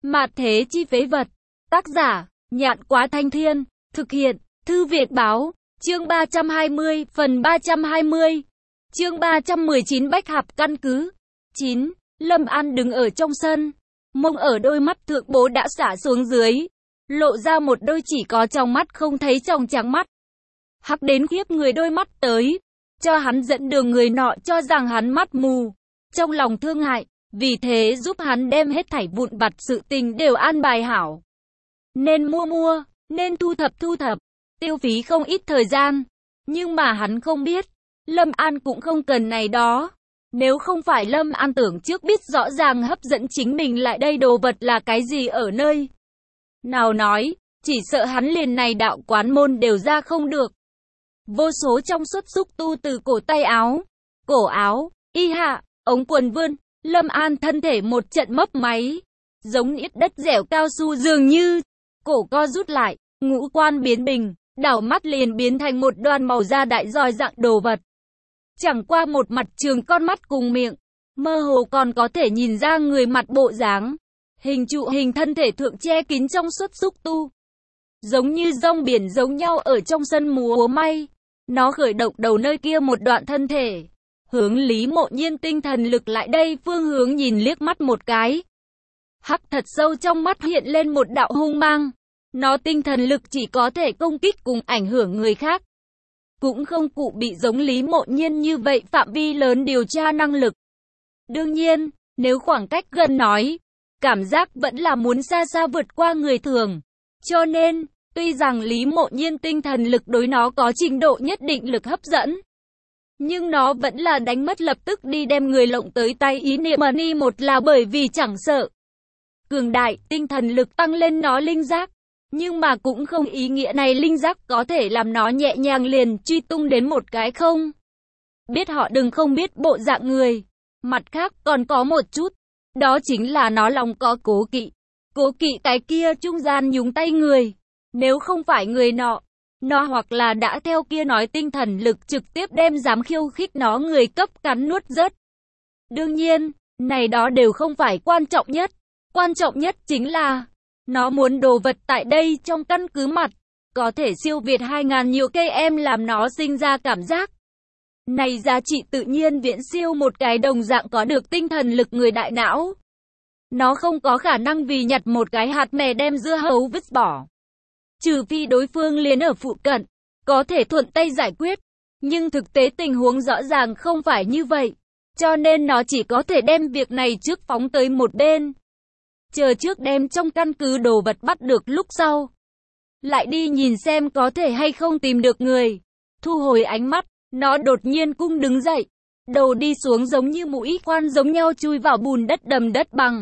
Mạt thế chi phế vật. Tác giả, Nhạn Quá Thanh Thiên. Thực hiện, Thư Việt Báo. Chương 320, phần 320. Chương 319 Bách Hạp căn cứ. 9. Lâm An đứng ở trong sân. Mông ở đôi mắt thượng bố đã xả xuống dưới. Lộ ra một đôi chỉ có trong mắt không thấy trong trắng mắt. Hắc đến khiếp người đôi mắt tới. Cho hắn dẫn đường người nọ cho rằng hắn mắt mù. Trong lòng thương hại. Vì thế giúp hắn đem hết thảy vụn vặt sự tình đều an bài hảo. Nên mua, nên thu thập, tiêu phí không ít thời gian. Nhưng mà hắn không biết, Lâm An cũng không cần này đó. Nếu không phải Lâm An tưởng trước biết rõ ràng hấp dẫn chính mình lại đây đồ vật là cái gì ở nơi nào nói, chỉ sợ hắn liền này đạo quán môn đều ra không được. Vô số trong suốt xúc tu từ cổ tay áo, cổ áo, y hạ, ống quần vươn. Lâm An thân thể một trận mấp máy, giống nít đất dẻo cao su dường như, cổ co rút lại, ngũ quan biến bình, đảo mắt liền biến thành một đoàn màu da đại roi dạng đồ vật. Chẳng qua một mặt trường con mắt cùng miệng, mơ hồ còn có thể nhìn ra người mặt bộ dáng, hình trụ hình thân thể thượng che kín trong suốt xúc tu. Giống như rong biển giống nhau ở trong sân múa may, nó khởi động đầu nơi kia một đoạn thân thể. Hướng Lý Mộ Nhiên tinh thần lực lại đây phương hướng nhìn liếc mắt một cái. Hắc thật sâu trong mắt hiện lên một đạo hung mang. Nó tinh thần lực chỉ có thể công kích cùng ảnh hưởng người khác. Cũng không cụ bị giống Lý Mộ Nhiên như vậy phạm vi lớn điều tra năng lực. Đương nhiên, nếu khoảng cách gần nói, cảm giác vẫn là muốn xa xa vượt qua người thường. Cho nên, tuy rằng Lý Mộ Nhiên tinh thần lực đối nó có trình độ nhất định lực hấp dẫn, nhưng nó vẫn là đánh mất lập tức đi đem người lộng tới tay ý niệm money một là bởi vì chẳng sợ. Cường đại, tinh thần lực tăng lên nó linh giác. Nhưng mà cũng không ý nghĩa này linh giác có thể làm nó nhẹ nhàng liền truy tung đến một cái không. Biết họ đừng không biết bộ dạng người. Mặt khác còn có một chút. Đó chính là nó lòng có cố kỵ. Cố kỵ cái kia trung gian nhúng tay người. Nếu không phải người nọ, nó hoặc là đã theo kia nói tinh thần lực trực tiếp đem dám khiêu khích nó người cấp cắn nuốt rớt. Đương nhiên, này đó đều không phải quan trọng nhất. Quan trọng nhất chính là, nó muốn đồ vật tại đây trong căn cứ mặt, có thể siêu việt 2.000 nhiều cây em làm nó sinh ra cảm giác. Này giá trị tự nhiên viễn siêu một cái đồng dạng có được tinh thần lực người đại não. Nó không có khả năng vì nhặt một cái hạt mè đem dưa hấu vứt bỏ. Trừ phi đối phương liền ở phụ cận, có thể thuận tay giải quyết. Nhưng thực tế tình huống rõ ràng không phải như vậy. Cho nên nó chỉ có thể đem việc này trước phóng tới một bên. Chờ trước đem trong căn cứ đồ vật bắt được lúc sau. Lại đi nhìn xem có thể hay không tìm được người. Thu hồi ánh mắt, nó đột nhiên cung đứng dậy. Đầu đi xuống giống như mũi khoan giống nhau chui vào bùn đất đầm đất bằng.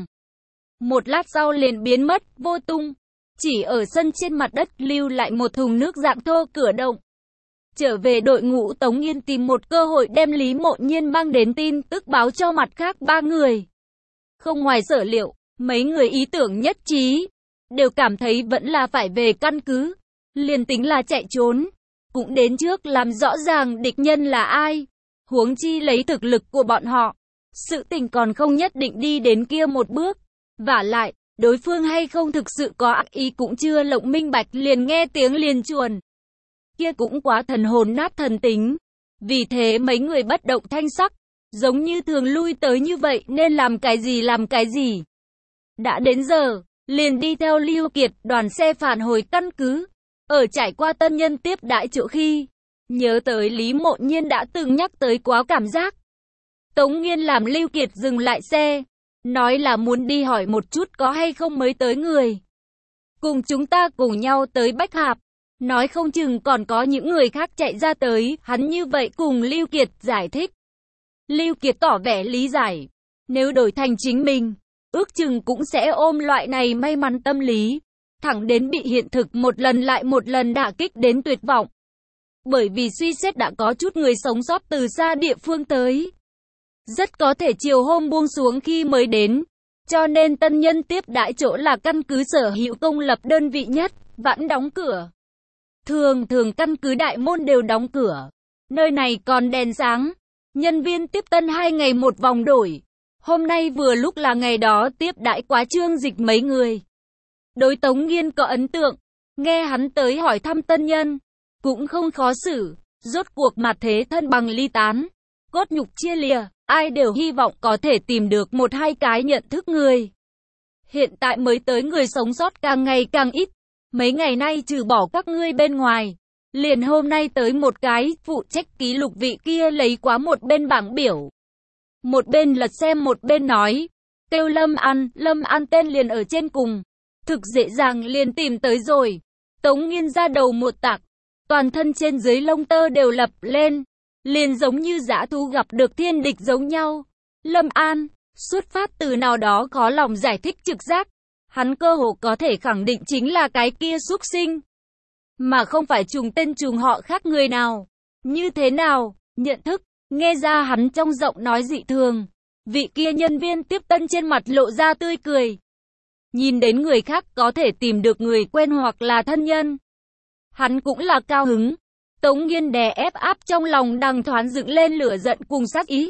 Một lát sau liền biến mất, vô tung. Chỉ ở sân trên mặt đất lưu lại một thùng nước dạng thô cửa động. Trở về đội ngũ Tống Yên tìm một cơ hội đem Lý Mộ Nhiên mang đến tin tức báo cho mặt khác ba người. Không ngoài sở liệu, mấy người ý tưởng nhất trí, đều cảm thấy vẫn là phải về căn cứ. Liền tính là chạy trốn, cũng đến trước làm rõ ràng địch nhân là ai. Huống chi lấy thực lực của bọn họ, sự tình còn không nhất định đi đến kia một bước. Vả lại, đối phương hay không thực sự có ác ý cũng chưa lộng minh bạch liền nghe tiếng liền chuồn. Kia cũng quá thần hồn nát thần tính. Vì thế mấy người bất động thanh sắc, giống như thường lui tới như vậy nên làm cái gì. Đã đến giờ, liền đi theo Lưu Kiệt đoàn xe phản hồi căn cứ. Ở trải qua tân nhân tiếp đãi chỗ khi, nhớ tới Lý Mộ Nhiên đã từng nhắc tới quá cảm giác. Tống Nghiên làm Lưu Kiệt dừng lại xe, nói là muốn đi hỏi một chút có hay không mới tới người. Cùng chúng ta cùng nhau tới Bách Hạp, nói không chừng còn có những người khác chạy ra tới, hắn như vậy cùng Lưu Kiệt giải thích. Lưu Kiệt tỏ vẻ lý giải, nếu đổi thành chính mình, ước chừng cũng sẽ ôm loại này may mắn tâm lý, thẳng đến bị hiện thực một lần lại một lần đả kích đến tuyệt vọng. Bởi vì suy xét đã có chút người sống sót từ xa địa phương tới. Rất có thể chiều hôm buông xuống khi mới đến, cho nên tân nhân tiếp đãi chỗ là căn cứ sở hữu công lập đơn vị nhất, vẫn đóng cửa. Thường căn cứ đại môn đều đóng cửa, nơi này còn đèn sáng, nhân viên tiếp tân 2 ngày một vòng đổi. Hôm nay vừa lúc là ngày đó tiếp đãi quá Trương Dịch mấy người. Đối Tống Nghiên có ấn tượng, nghe hắn tới hỏi thăm tân nhân, cũng không khó xử, rốt cuộc mặt thế thân bằng ly tán, cốt nhục chia lìa, ai đều hy vọng có thể tìm được một hai cái nhận thức người. Hiện tại mới tới người sống sót càng ngày càng ít, mấy ngày nay trừ bỏ các ngươi bên ngoài, liền hôm nay tới một cái phụ trách ký lục vị kia lấy quá một bên bảng biểu. Một bên lật xem một bên nói, kêu Lâm An tên liền ở trên cùng, thực dễ dàng liền tìm tới rồi. Tống Nghiên ra đầu một tạc, toàn thân trên dưới lông tơ đều lập lên, liền giống như dã thú gặp được thiên địch giống nhau. Lâm An, xuất phát từ nào đó khó lòng giải thích trực giác, hắn cơ hồ có thể khẳng định chính là cái kia xúc sinh, mà không phải trùng tên trùng họ khác người nào. Như thế nào, nhận thức, nghe ra hắn trong giọng nói dị thường. Vị kia nhân viên tiếp tân trên mặt lộ ra tươi cười. Nhìn đến người khác có thể tìm được người quen hoặc là thân nhân, hắn cũng là cao hứng. Tống Nghiên đè ép áp trong lòng đằng thoáng dựng lên lửa giận cùng sát ý,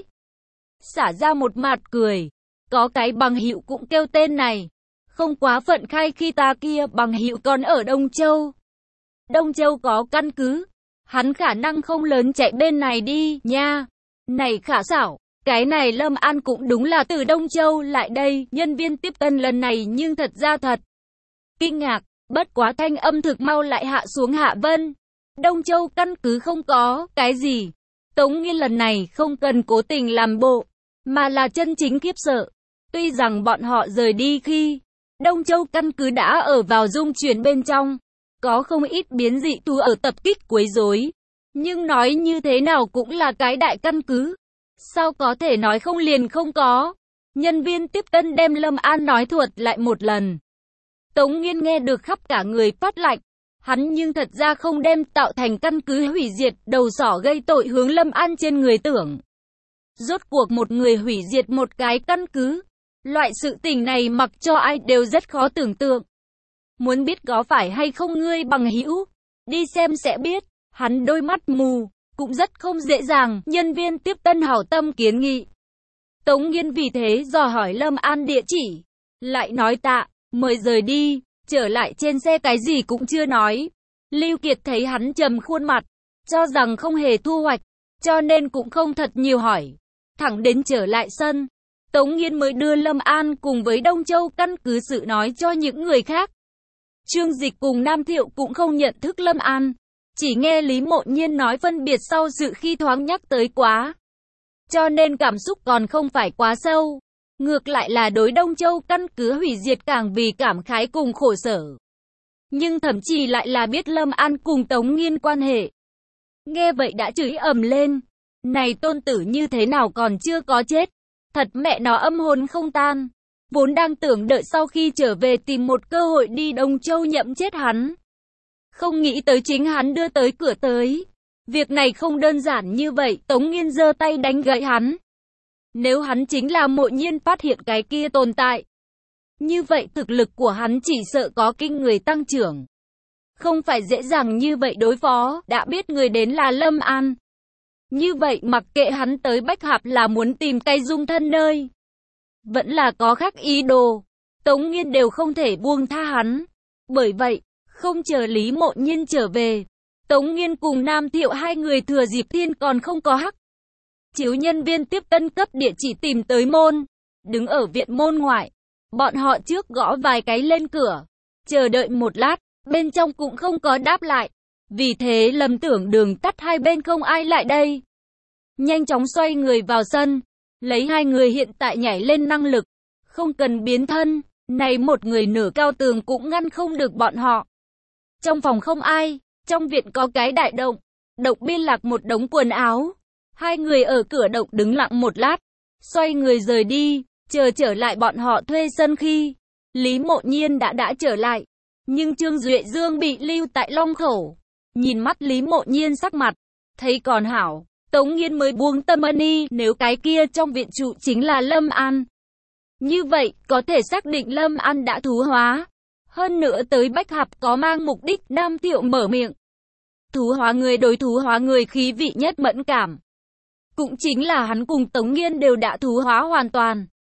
xả ra một mặt cười. Có cái bằng hữu cũng kêu tên này, không quá phận khai khi ta kia bằng hữu còn ở Đông Châu. Đông Châu có căn cứ, hắn khả năng không lớn chạy bên này đi nha. Này khả xảo, cái này Lâm An cũng đúng là từ Đông Châu lại đây. Nhân viên tiếp tân lần này nhưng thật ra thật kinh ngạc, bất quá thanh âm thực mau lại hạ xuống hạ vân. Đông Châu căn cứ không có cái gì. Tống Nghiên lần này không cần cố tình làm bộ, mà là chân chính khiếp sợ. Tuy rằng bọn họ rời đi khi Đông Châu căn cứ đã ở vào dung chuyển bên trong, có không ít biến dị thú ở tập kích quấy rối, nhưng nói như thế nào cũng là cái đại căn cứ, sao có thể nói không liền không có. Nhân viên tiếp tân đem Lâm An nói thuật lại một lần. Tống Nghiên nghe được khắp cả người phát lạnh, hắn nhưng thật ra không đem tạo thành căn cứ hủy diệt đầu sỏ gây tội hướng Lâm An trên người tưởng. Rốt cuộc một người hủy diệt một cái căn cứ, loại sự tình này mặc cho ai đều rất khó tưởng tượng. Muốn biết có phải hay không ngươi bằng hữu, đi xem sẽ biết. Hắn đôi mắt mù, cũng rất không dễ dàng. Nhân viên tiếp tân hảo tâm kiến nghị. Tống Nghiên vì thế dò hỏi Lâm An địa chỉ, lại nói tạ, mời rời đi. Trở lại trên xe cái gì cũng chưa nói. Lưu Kiệt thấy hắn trầm khuôn mặt, cho rằng không hề thu hoạch, cho nên cũng không thật nhiều hỏi. Thẳng đến trở lại sân, Tống Nghiên mới đưa Lâm An cùng với Đông Châu căn cứ sự nói cho những người khác. Trương Dịch cùng Nam Thiệu cũng không nhận thức Lâm An, chỉ nghe Lý Mộ Nhiên nói phân biệt sau sự khi thoáng nhắc tới quá, cho nên cảm xúc còn không phải quá sâu. Ngược lại là đối Đông Châu căn cứ hủy diệt càng vì cảm khái cùng khổ sở. Nhưng thậm chí lại là biết Lâm An cùng Tống Nghiên quan hệ. Nghe vậy đã chửi ầm lên. Này tôn tử như thế nào còn chưa có chết. Thật mẹ nó âm hồn không tan. Vốn đang tưởng đợi sau khi trở về tìm một cơ hội đi Đông Châu nhậm chết hắn. Không nghĩ tới chính hắn đưa tới cửa tới. Việc này không đơn giản như vậy. Tống Nghiên giơ tay đánh gãy hắn. Nếu hắn chính là Mộ Nhiên phát hiện cái kia tồn tại, như vậy thực lực của hắn chỉ sợ có kinh người tăng trưởng. Không phải dễ dàng như vậy đối phó, đã biết người đến là Lâm An. Như vậy mặc kệ hắn tới Bách Hạp là muốn tìm cây dung thân nơi, vẫn là có khác ý đồ, Tống Nghiên đều không thể buông tha hắn. Bởi vậy, không chờ Lý Mộ Nhiên trở về, Tống Nghiên cùng Nam Thiệu hai người thừa dịp thiên còn không có hắc chiếu nhân viên tiếp tân cấp địa chỉ tìm tới môn, đứng ở viện môn ngoại. Bọn họ trước gõ vài cái lên cửa, chờ đợi một lát, bên trong cũng không có đáp lại. Vì thế lầm tưởng đường tắt hai bên không ai lại đây. Nhanh chóng xoay người vào sân, lấy hai người hiện tại nhảy lên năng lực, không cần biến thân, này một người nửa cao tường cũng ngăn không được bọn họ. Trong phòng không ai, trong viện có cái đại động, động biên lạc một đống quần áo. Hai người ở cửa động đứng lặng một lát, xoay người rời đi, chờ trở lại bọn họ thuê sân khi Lý Mộ Nhiên đã trở lại, nhưng Trương Duệ Dương bị lưu tại Long Khẩu. Nhìn mắt Lý Mộ Nhiên sắc mặt, thấy còn hảo, Tống Nghiên mới buông tâm ân nếu cái kia trong viện trụ chính là Lâm An. Như vậy, có thể xác định Lâm An đã thú hóa. Hơn nữa tới Bách Hạp có mang mục đích. Nam Thiệu mở miệng. Thú hóa người đối thú hóa người khí vị nhất mẫn cảm. Cũng chính là hắn cùng Tống Nghiên đều đã thú hóa hoàn toàn.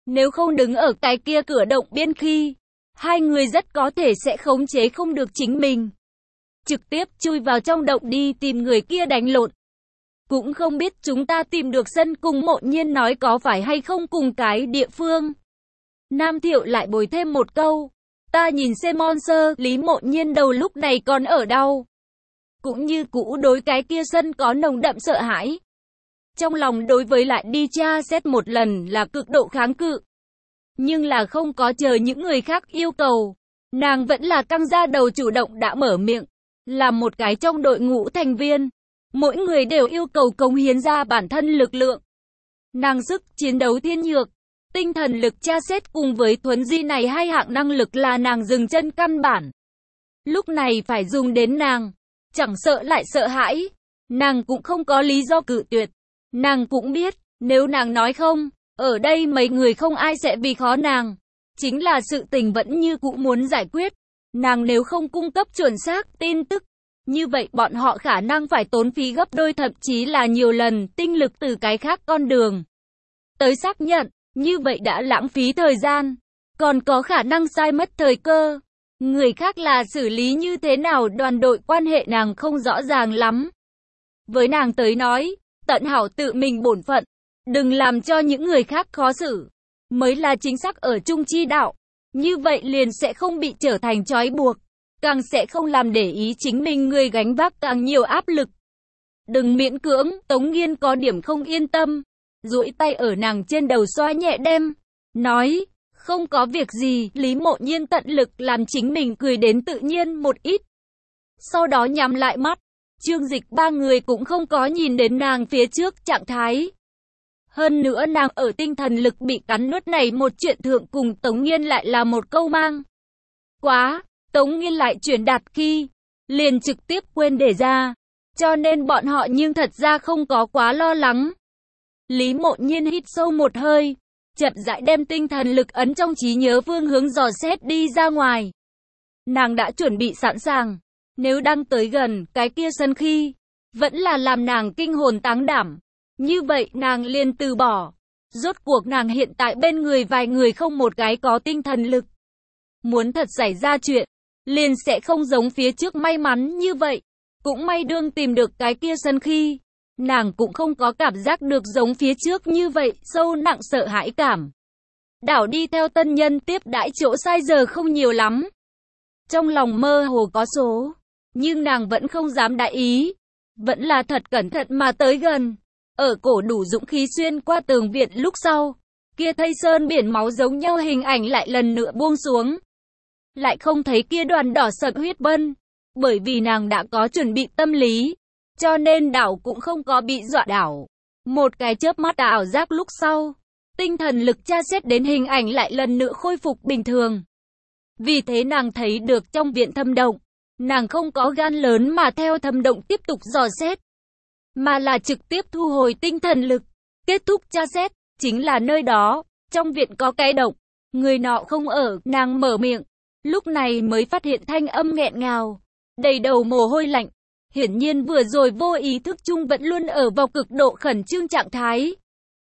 Nếu không đứng ở cái kia cửa động biên khi, hai người rất có thể sẽ khống chế không được chính mình. Trực tiếp chui vào trong động đi tìm người kia đánh lộn. Cũng không biết chúng ta tìm được sân cùng Mộ Nhiên nói có phải hay không cùng cái địa phương. Nam Thiệu lại bồi thêm một câu. Ta nhìn xem Monster, Lý Mộ Nhiên đầu lúc này còn ở đau. Cũng như cũ đối cái kia sân có nồng đậm sợ hãi. Trong lòng đối với lại đi tra xét một lần là cực độ kháng cự. Nhưng là không có chờ những người khác yêu cầu. Nàng vẫn là căng ra đầu chủ động đã mở miệng. Là một cái trong đội ngũ thành viên. Mỗi người đều yêu cầu cống hiến ra bản thân lực lượng. Năng sức chiến đấu thiên nhược. Tinh thần lực tra xét cùng với thuấn di này hai hạng năng lực là nàng dừng chân căn bản. Lúc này phải dùng đến nàng. Chẳng sợ lại sợ hãi. Nàng cũng không có lý do cự tuyệt. Nàng cũng biết, nếu nàng nói không, ở đây mấy người không ai sẽ vì khó nàng. Chính là sự tình vẫn như cũ muốn giải quyết. Nàng nếu không cung cấp chuẩn xác tin tức, như vậy bọn họ khả năng phải tốn phí gấp đôi thậm chí là nhiều lần tinh lực từ cái khác con đường. Tới xác nhận, như vậy đã lãng phí thời gian, còn có khả năng sai mất thời cơ. Người khác là xử lý như thế nào đoàn đội quan hệ nàng không rõ ràng lắm. Với nàng tới nói, tận hảo tự mình bổn phận, đừng làm cho những người khác khó xử, mới là chính xác ở chung chi đạo. Như vậy liền sẽ không bị trở thành trói buộc, càng sẽ không làm để ý chính mình người gánh vác càng nhiều áp lực. Đừng miễn cưỡng, Tống Nghiên có điểm không yên tâm, duỗi tay ở nàng trên đầu xoa nhẹ đem, nói, không có việc gì, Lý Mộ Nhiên tận lực làm chính mình cười đến tự nhiên một ít. Sau đó nhắm lại mắt, Trương Dịch ba người cũng không có nhìn đến nàng phía trước trạng thái. Hơn nữa nàng ở tinh thần lực bị cắn nuốt này một chuyện thượng cùng Tống Nghiên lại là một câu mang. Quá, Tống Nghiên lại truyền đạt khi, liền trực tiếp quên để ra, cho nên bọn họ nhưng thật ra không có quá lo lắng. Lý Mộ Nhiên hít sâu một hơi, chậm rãi đem tinh thần lực ấn trong trí nhớ phương hướng dò xét đi ra ngoài. Nàng đã chuẩn bị sẵn sàng, nếu đang tới gần cái kia sân khi, vẫn là làm nàng kinh hồn táng đảm. Như vậy nàng liền từ bỏ. Rốt cuộc nàng hiện tại bên người vài người không một cái có tinh thần lực. Muốn thật xảy ra chuyện, liền sẽ không giống phía trước may mắn như vậy. Cũng may đương tìm được cái kia sân khi, nàng cũng không có cảm giác được giống phía trước như vậy, sâu nặng sợ hãi cảm. Đảo đi theo tân nhân tiếp đãi chỗ sai giờ không nhiều lắm. Trong lòng mơ hồ có số, nhưng nàng vẫn không dám đại ý. Vẫn là thật cẩn thận mà tới gần. Ở cổ đủ dũng khí xuyên qua tường viện lúc sau, kia thây sơn biển máu giống nhau hình ảnh lại lần nữa buông xuống. Lại không thấy kia đoàn đỏ sậm huyết bân, bởi vì nàng đã có chuẩn bị tâm lý, cho nên đảo cũng không có bị dọa đảo. Một cái chớp mắt ảo giác lúc sau, tinh thần lực tra xét đến hình ảnh lại lần nữa khôi phục bình thường. Vì thế nàng thấy được trong viện thâm động, nàng không có gan lớn mà theo thâm động tiếp tục dò xét, mà là trực tiếp thu hồi tinh thần lực, kết thúc tra xét, chính là nơi đó, trong viện có cái động, người nọ không ở, nàng mở miệng, lúc này mới phát hiện thanh âm nghẹn ngào, đầy đầu mồ hôi lạnh, hiển nhiên vừa rồi vô ý thức chung vẫn luôn ở vào cực độ khẩn trương trạng thái.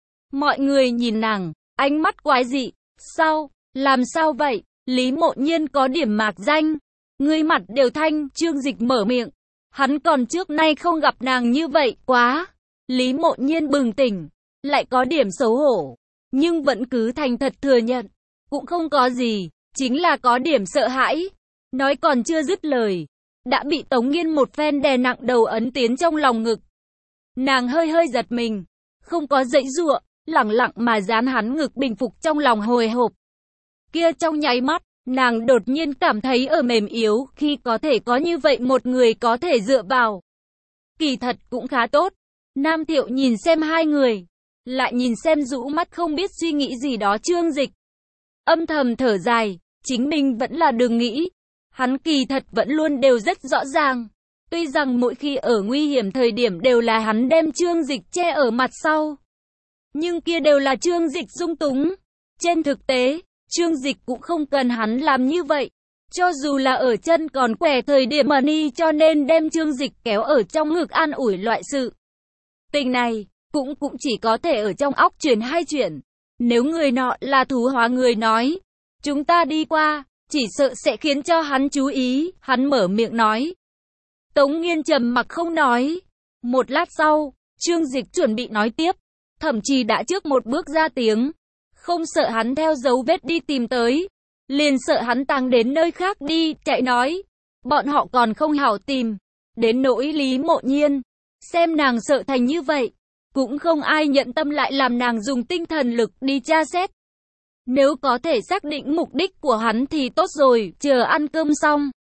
Mọi người nhìn nàng, ánh mắt quái dị, sao, làm sao vậy, Lý Mộ Nhiên có điểm mạc danh, người mặt đều thanh, Trương Dịch mở miệng. Hắn còn trước nay không gặp nàng như vậy, quá. Lý Mộ Nhiên bừng tỉnh, lại có điểm xấu hổ, nhưng vẫn cứ thành thật thừa nhận. Cũng không có gì, chính là có điểm sợ hãi. Nói còn chưa dứt lời, đã bị Tống Nghiên một phen đè nặng đầu ấn tiến trong lòng ngực. Nàng hơi hơi giật mình, không có giãy giụa, lẳng lặng mà dán hắn ngực bình phục trong lòng hồi hộp. Kia trong nháy mắt, nàng đột nhiên cảm thấy ở mềm yếu khi có thể có như vậy một người có thể dựa vào. Kỳ thật cũng khá tốt. Nam Thiệu nhìn xem hai người, lại nhìn xem rũ mắt không biết suy nghĩ gì đó Trương Dịch. Âm thầm thở dài, chính mình vẫn là đừng nghĩ. Hắn kỳ thật vẫn luôn đều rất rõ ràng. Tuy rằng mỗi khi ở nguy hiểm thời điểm đều là hắn đem Trương Dịch che ở mặt sau. Nhưng kia đều là Trương Dịch dung túng. Trên thực tế, Trương Dịch cũng không cần hắn làm như vậy. Cho dù là ở chân còn quẻ thời điểm Money cho nên đem Trương Dịch kéo ở trong ngực an ủi loại sự tình này, cũng chỉ có thể ở trong óc chuyển hai chuyển. Nếu người nọ là thú hóa người nói, chúng ta đi qua, chỉ sợ sẽ khiến cho hắn chú ý, hắn mở miệng nói. Tống Nghiên trầm mặc không nói. Một lát sau, Trương Dịch chuẩn bị nói tiếp, thậm chí đã trước một bước ra tiếng. Không sợ hắn theo dấu vết đi tìm tới, liền sợ hắn tăng đến nơi khác đi, chạy nói. Bọn họ còn không hảo tìm, đến nỗi Lý Mộ Nhiên, xem nàng sợ thành như vậy, cũng không ai nhận tâm lại làm nàng dùng tinh thần lực đi tra xét. Nếu có thể xác định mục đích của hắn thì tốt rồi, chờ ăn cơm xong,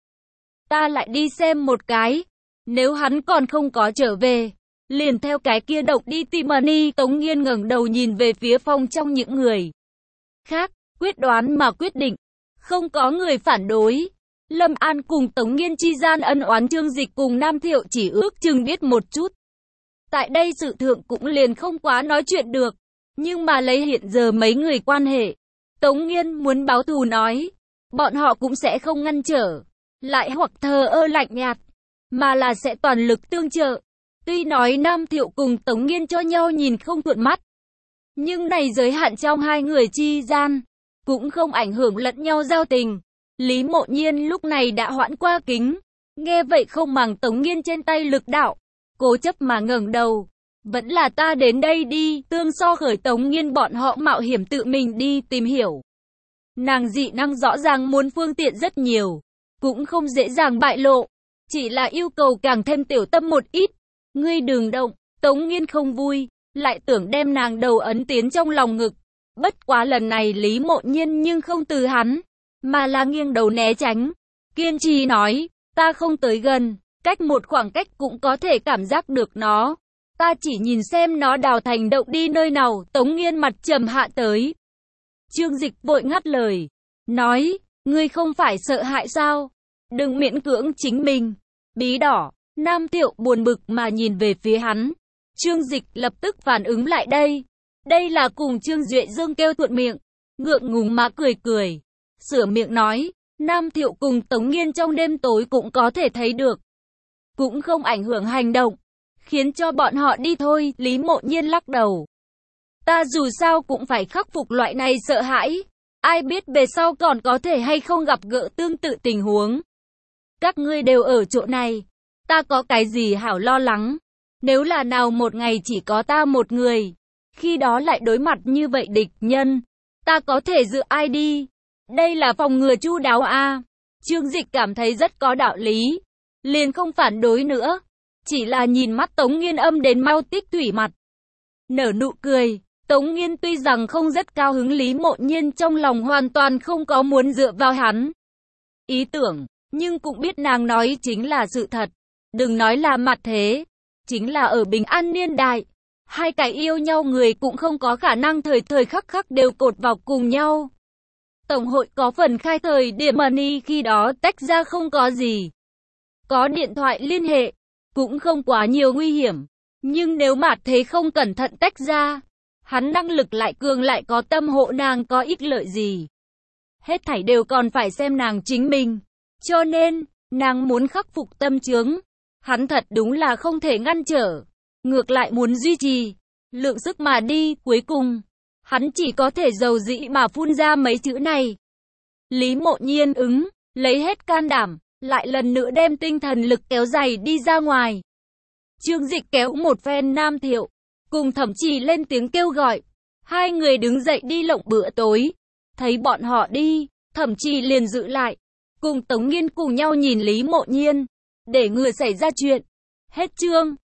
ta lại đi xem một cái. Nếu hắn còn không có trở về, liền theo cái kia động đi tìm Mani. Tống Nghiên ngẩng đầu nhìn về phía phòng trong những người khác, quyết đoán mà quyết định, không có người phản đối. Lâm An cùng Tống Nghiên chi gian ân oán Trương Dịch cùng Nam Thiệu chỉ ước chừng biết một chút. Tại đây sự thượng cũng liền không quá nói chuyện được, nhưng mà lấy hiện giờ mấy người quan hệ, Tống Nghiên muốn báo thù nói, bọn họ cũng sẽ không ngăn trở, lại hoặc thờ ơ lạnh nhạt, mà là sẽ toàn lực tương trợ. Tuy nói Nam Thiệu cùng Tống Nghiên cho nhau nhìn không thuận mắt, nhưng này giới hạn trong hai người chi gian, cũng không ảnh hưởng lẫn nhau giao tình. Lý Mộ Nhiên lúc này đã hoãn qua kính, nghe vậy không màng Tống Nghiên trên tay lực đạo, cố chấp mà ngẩng đầu. Vẫn là ta đến đây đi, tương so khởi Tống Nghiên bọn họ mạo hiểm tự mình đi tìm hiểu. Nàng dị năng rõ ràng muốn phương tiện rất nhiều, cũng không dễ dàng bại lộ, chỉ là yêu cầu càng thêm tiểu tâm một ít. Ngươi đừng động, Tống Nghiên không vui, lại tưởng đem nàng đầu ấn tiến trong lòng ngực. Bất quá lần này Lý Mộ Nhiên nhưng không từ hắn, mà là nghiêng đầu né tránh, kiên trì nói, ta không tới gần, cách một khoảng cách cũng có thể cảm giác được nó. Ta chỉ nhìn xem nó đào thành động đi nơi nào. Tống Nghiên mặt trầm hạ tới. Trương Dịch vội ngắt lời, nói, ngươi không phải sợ hãi sao? Đừng miễn cưỡng chính mình. Bí đỏ, Nam Thiệu buồn bực mà nhìn về phía hắn. Trương Dịch lập tức phản ứng lại đây. Đây là cùng Trương Duệ Dương kêu thuận miệng, ngượng ngùng mà cười cười. Sửa miệng nói, Nam Thiệu cùng Tống Nghiên trong đêm tối cũng có thể thấy được, cũng không ảnh hưởng hành động, khiến cho bọn họ đi thôi. Lý Mộ Nhiên lắc đầu. Ta dù sao cũng phải khắc phục loại này sợ hãi, ai biết về sau còn có thể hay không gặp gỡ tương tự tình huống. Các ngươi đều ở chỗ này, ta có cái gì hảo lo lắng. Nếu là nào một ngày chỉ có ta một người, khi đó lại đối mặt như vậy địch nhân, ta có thể dựa ai đi? Đây là phòng ngừa chu đáo a. Trương Dịch cảm thấy rất có đạo lý, liền không phản đối nữa, chỉ là nhìn mắt Tống Nghiên âm đến mau tích thủy mặt, nở nụ cười. Tống Nghiên tuy rằng không rất cao hứng Lý Mộ Nhiên trong lòng hoàn toàn không có muốn dựa vào hắn ý tưởng, nhưng cũng biết nàng nói chính là sự thật. Đừng nói là mặt thế, chính là ở bình an niên đại, hai cái yêu nhau người cũng không có khả năng thời thời khắc khắc đều cột vào cùng nhau. Tổng hội có phần khai thời điểm Mani khi đó tách ra không có gì, có điện thoại liên hệ, cũng không quá nhiều nguy hiểm. Nhưng nếu mặt thế không cẩn thận tách ra, hắn năng lực lại cường lại có tâm hộ nàng có ích lợi gì. Hết thảy đều còn phải xem nàng chính mình. Cho nên, nàng muốn khắc phục tâm chướng, hắn thật đúng là không thể ngăn trở, ngược lại muốn duy trì, lượng sức mà đi. Cuối cùng, hắn chỉ có thể dầu dĩ mà phun ra mấy chữ này. Lý Mộ Nhiên ứng, lấy hết can đảm, lại lần nữa đem tinh thần lực kéo dài đi ra ngoài. Trương Dịch kéo một phen Nam Thiệu, cùng Thẩm Trì lên tiếng kêu gọi. Hai người đứng dậy đi lộng bữa tối. Thấy bọn họ đi, Thẩm Trì liền giữ lại, cùng Tống Nghiên cùng nhau nhìn Lý Mộ Nhiên, để ngừa xảy ra chuyện. Hết chương.